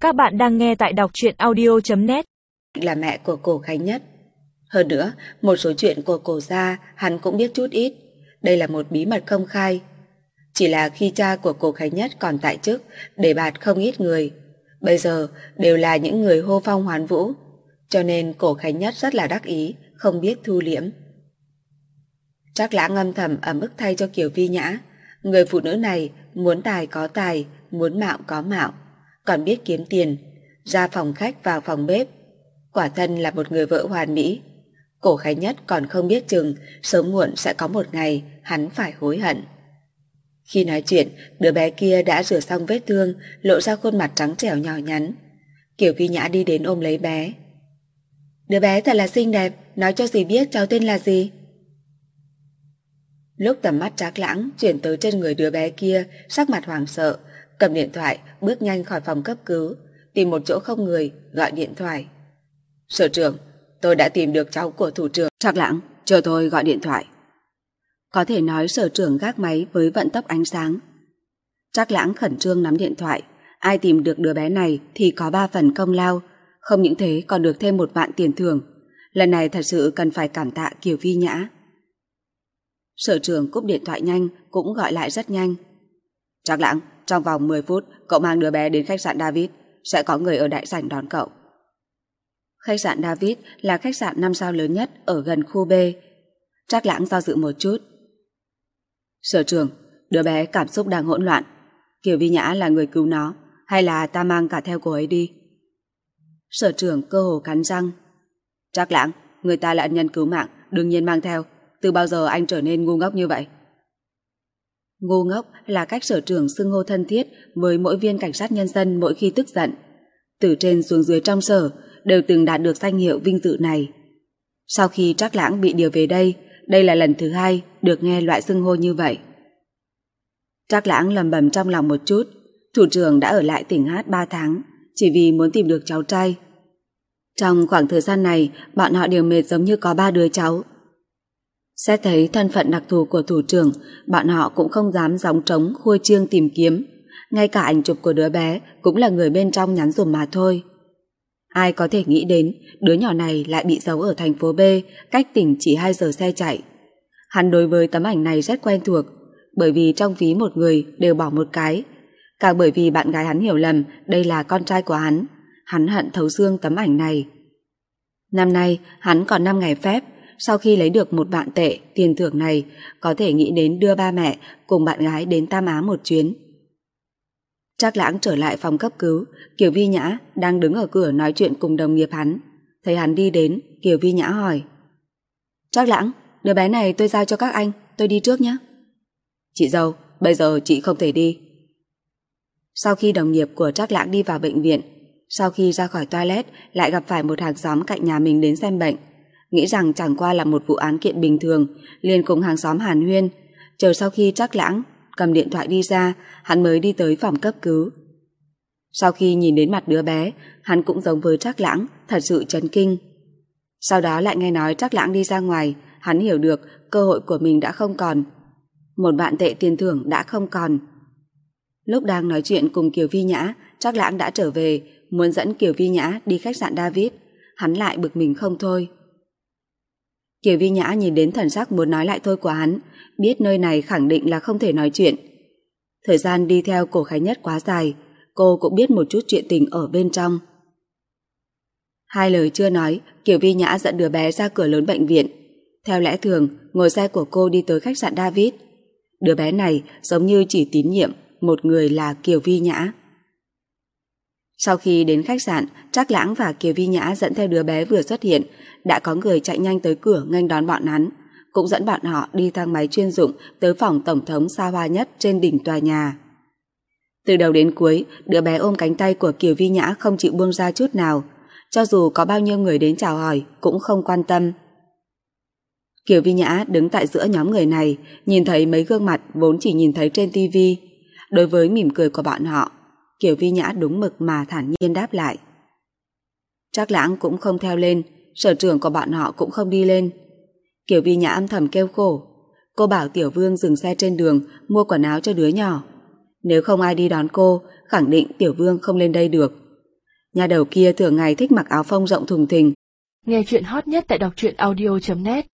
Các bạn đang nghe tại đọc truyện audio.net. Là mẹ của Cổ Khánh Nhất. Hơn nữa, một số chuyện của Cổ gia hắn cũng biết chút ít. Đây là một bí mật không khai. Chỉ là khi cha của Cổ Khánh Nhất còn tại chức, đề bạt không ít người. Bây giờ đều là những người hô phong hoán vũ. Cho nên Cổ Khánh Nhất rất là đắc ý, không biết thu liễm. Trác Lãng âm thầm ấm ức thay cho Kiều Vi Nhã. Người phụ nữ này muốn tài có tài, muốn mạo có mạo, còn biết kiếm tiền, ra phòng khách vào phòng bếp. Quả thân là một người vợ hoàn mỹ. Cổ Khánh Nhất còn không biết chừng sớm muộn sẽ có một ngày hắn phải hối hận. Khi nói chuyện, đứa bé kia đã rửa xong vết thương, lộ ra khuôn mặt trắng trẻo nhỏ nhắn. Kiều Vi Nhã đi đến ôm lấy bé. Đứa bé thật là xinh đẹp, nói cho dì biết cháu tên là gì. Lúc tầm mắt Trác Lãng chuyển tới trên người đứa bé kia, sắc mặt hoảng sợ, cầm điện thoại bước nhanh khỏi phòng cấp cứu, tìm một chỗ không người gọi điện thoại. Sở trưởng, tôi đã tìm được cháu của thủ trưởng. Trác Lãng, chờ tôi gọi điện thoại. Có thể nói sở trưởng gác máy với vận tốc ánh sáng. Trác Lãng khẩn trương nắm điện thoại. Ai tìm được đứa bé này thì có 3 phần công lao, không những thế còn được thêm 1 vạn tiền thưởng. Lần này thật sự cần phải cảm tạ Kiều Vi Nhã. Sở trưởng cúp điện thoại nhanh, cũng gọi lại rất nhanh. Trác Lãng, trong vòng 10 phút cậu mang đứa bé đến khách sạn David, sẽ có người ở đại sảnh đón cậu. Khách sạn David là khách sạn 5 sao lớn nhất ở gần khu B. Trác Lãng do dự một chút. Sở trưởng, đứa bé cảm xúc đang hỗn loạn. Kiều Vi Nhã là người cứu nó, hay là ta mang cả theo cô ấy đi? Sở trưởng cơ hồ cắn răng. Trác Lãng, người ta là ân nhân cứu mạng, đương nhiên mang theo. Từ bao giờ anh trở nên ngu ngốc như vậy? Ngu ngốc là cách sở trưởng xưng hô thân thiết với mỗi viên cảnh sát nhân dân mỗi khi tức giận. Từ trên xuống dưới trong sở đều từng đạt được danh hiệu vinh dự này. Sau khi Trác Lãng bị điều về đây là lần thứ 2 được nghe loại xưng hô như vậy. Trác Lãng lẩm bẩm trong lòng một chút. Thủ trưởng đã ở lại tỉnh Hát 3 tháng chỉ vì muốn tìm được cháu trai. Trong khoảng thời gian này bọn họ đều mệt giống như có 3 đứa cháu. Xét thấy thân phận đặc thù của thủ trưởng, bọn họ cũng không dám gióng trống khua chiêng tìm kiếm. Ngay cả ảnh chụp của đứa bé cũng là người bên trong nhắn dùm mà thôi. Ai có thể nghĩ đến đứa nhỏ này lại bị giấu ở thành phố B, cách tỉnh chỉ 2 giờ xe chạy. Hắn đối với tấm ảnh này rất quen thuộc, bởi vì trong ví một người đều bỏ một cái. Càng bởi vì bạn gái hắn hiểu lầm đây là con trai của hắn. Hắn hận thấu xương tấm ảnh này. Năm nay hắn còn 5 ngày phép. Sau khi lấy được 1 vạn tệ tiền thưởng này, có thể nghĩ đến đưa ba mẹ cùng bạn gái đến Tam Á một chuyến. Trác Lãng trở lại phòng cấp cứu. Kiều Vi Nhã đang đứng ở cửa nói chuyện cùng đồng nghiệp hắn. Thấy hắn đi đến, Kiều Vi Nhã hỏi: Trác Lãng, đứa bé này tôi giao cho các anh, tôi đi trước nhé. Chị dâu, bây giờ chị không thể đi. Sau khi đồng nghiệp của Trác Lãng đi vào bệnh viện, sau khi ra khỏi toilet lại gặp phải một hàng xóm cạnh nhà mình đến xem bệnh. Nghĩ rằng chẳng qua là một vụ án kiện bình thường, liền cùng hàng xóm hàn huyên. Chờ sau khi Trác Lãng cầm điện thoại đi ra, hắn mới đi tới phòng cấp cứu. Sau khi nhìn đến mặt đứa bé, hắn cũng giống với Trác Lãng, thật sự chấn kinh. Sau đó lại nghe nói Trác Lãng đi ra ngoài, hắn hiểu được cơ hội của mình đã không còn. 1 vạn tệ tiền thưởng đã không còn. Lúc đang nói chuyện cùng Kiều Vi Nhã, Trác Lãng đã trở về, muốn dẫn Kiều Vi Nhã đi khách sạn David. Hắn lại bực mình không thôi. Kiều Vi Nhã nhìn đến thần sắc muốn nói lại thôi của hắn, biết nơi này khẳng định là không thể nói chuyện. Thời gian đi theo Cổ Khánh Nhất quá dài, cô cũng biết một chút chuyện tình ở bên trong. 2 lời chưa nói, Kiều Vi Nhã dẫn đứa bé ra cửa lớn bệnh viện. Theo lẽ thường, ngồi xe của cô đi tới khách sạn David. Đứa bé này giống như chỉ tín nhiệm một người là Kiều Vi Nhã. Sau khi đến khách sạn, Trác Lãng và Kiều Vi Nhã dẫn theo đứa bé vừa xuất hiện, đã có người chạy nhanh tới cửa nghênh đón bọn hắn, cũng dẫn bọn họ đi thang máy chuyên dụng tới phòng tổng thống xa hoa nhất trên đỉnh tòa nhà. Từ đầu đến cuối, đứa bé ôm cánh tay của Kiều Vi Nhã không chịu buông ra chút nào, cho dù có bao nhiêu người đến chào hỏi cũng không quan tâm. Kiều Vi Nhã đứng tại giữa nhóm người này, nhìn thấy mấy gương mặt vốn chỉ nhìn thấy trên tivi. Đối với mỉm cười của bọn họ, Kiều Vi Nhã đúng mực mà thản nhiên đáp lại. Trác Lãng cũng không theo lên, sở trưởng của bọn họ cũng không đi lên. Kiều Vi Nhã âm thầm kêu khổ. Cô bảo Tiểu Vương dừng xe trên đường mua quần áo cho đứa nhỏ. Nếu không ai đi đón cô, khẳng định Tiểu Vương không lên đây được. Nhà đầu kia thường ngày thích mặc áo phông rộng thùng thình. Nghe chuyện hot nhất tại đọc truyện audio.net